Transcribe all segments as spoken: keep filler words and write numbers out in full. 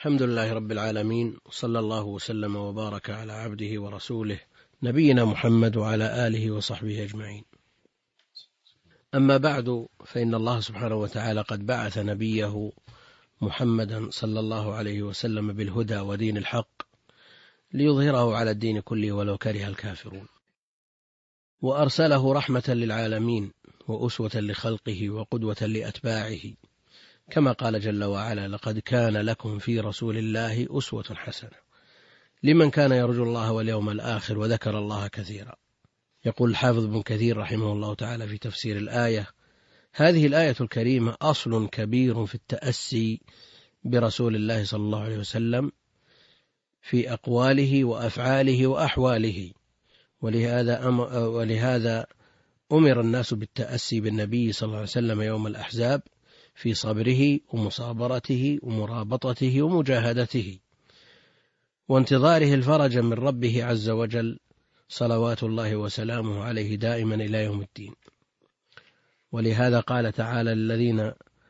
الحمد لله رب العالمين، صلى الله وسلم وبارك على عبده ورسوله نبينا محمد وعلى آله وصحبه أجمعين. أما بعد، فإن الله سبحانه وتعالى قد بعث نبيه محمدا صلى الله عليه وسلم بالهدى ودين الحق ليظهره على الدين كله ولو كره الكافرون، وأرسله رحمة للعالمين وأسوة لخلقه وقدوة لأتباعه، كما قال جل وعلا: لقد كان لكم في رسول الله أسوة حسنة لمن كان يرجو الله واليوم الآخر وذكر الله كثيرا. يقول الحافظ ابن كثير رحمه الله تعالى في تفسير الآية: هذه الآية الكريمة أصل كبير في التأسي برسول الله صلى الله عليه وسلم في أقواله وأفعاله وأحواله، ولهذا أمر, ولهذا أمر الناس بالتأسي بالنبي صلى الله عليه وسلم يوم الأحزاب في صبره ومصابرته ومرابطته ومجاهدته وانتظاره الفرج من ربه عز وجل، صلوات الله وسلامه عليه دائما إلى يوم الدين. ولهذا قال تعالى: الذين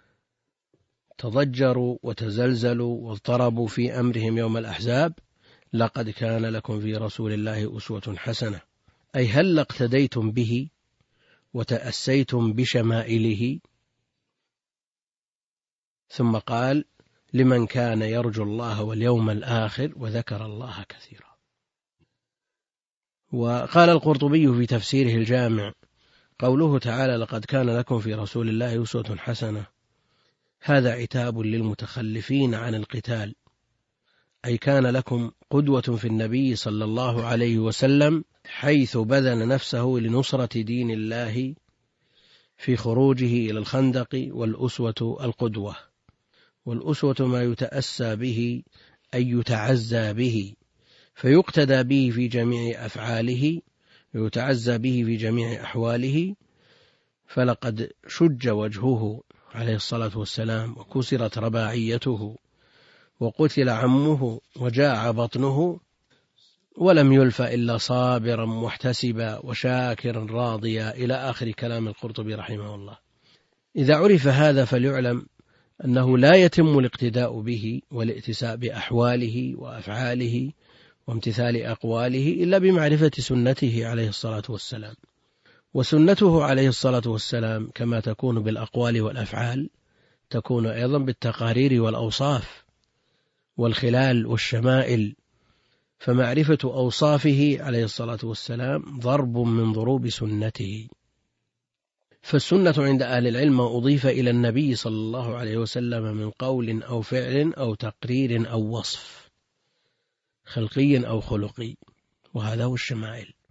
تضجروا وتزلزلوا واضطربوا في أمرهم يوم الأحزاب لقد كان لكم في رسول الله أسوة حسنة، أي هل اقتديتم به وتأسيتم بشمائله. ثم قال: لمن كان يرجو الله واليوم الآخر وذكر الله كثيرا. وقال القرطبي في تفسيره الجامع: قوله تعالى: لقد كان لكم في رسول الله أسوة حسنة، هذا عتاب للمتخلفين عن القتال، أي كان لكم قدوة في النبي صلى الله عليه وسلم حيث بذل نفسه لنصرة دين الله في خروجه إلى الخندق، والأسوة القدوة، والأسوة ما يتأسى به أي يتعزى به، فيقتدى به في جميع أفعاله ويتعزى به في جميع أحواله. فلقد شج وجهه عليه الصلاة والسلام وكسرت رباعيته وقتل عمه وجاع بطنه، ولم يلف إلا صابرا محتسبا وشاكرا راضيا، إلى آخر كلام القرطبي رحمه الله. إذا عرف هذا فليعلم أنه لا يتم الاقتداء به والائتساء بأحواله وأفعاله وامتثال أقواله إلا بمعرفة سنته عليه الصلاة والسلام. وسنته عليه الصلاة والسلام كما تكون بالأقوال والأفعال تكون أيضا بالتقارير والأوصاف والخلال والشمائل، فمعرفة أوصافه عليه الصلاة والسلام ضرب من ضروب سنته. فالسنة عند أهل العلم أضيف إلى النبي صلى الله عليه وسلم من قول أو فعل أو تقرير أو وصف خلقي أو خلقي، وهذا هو الشمائل.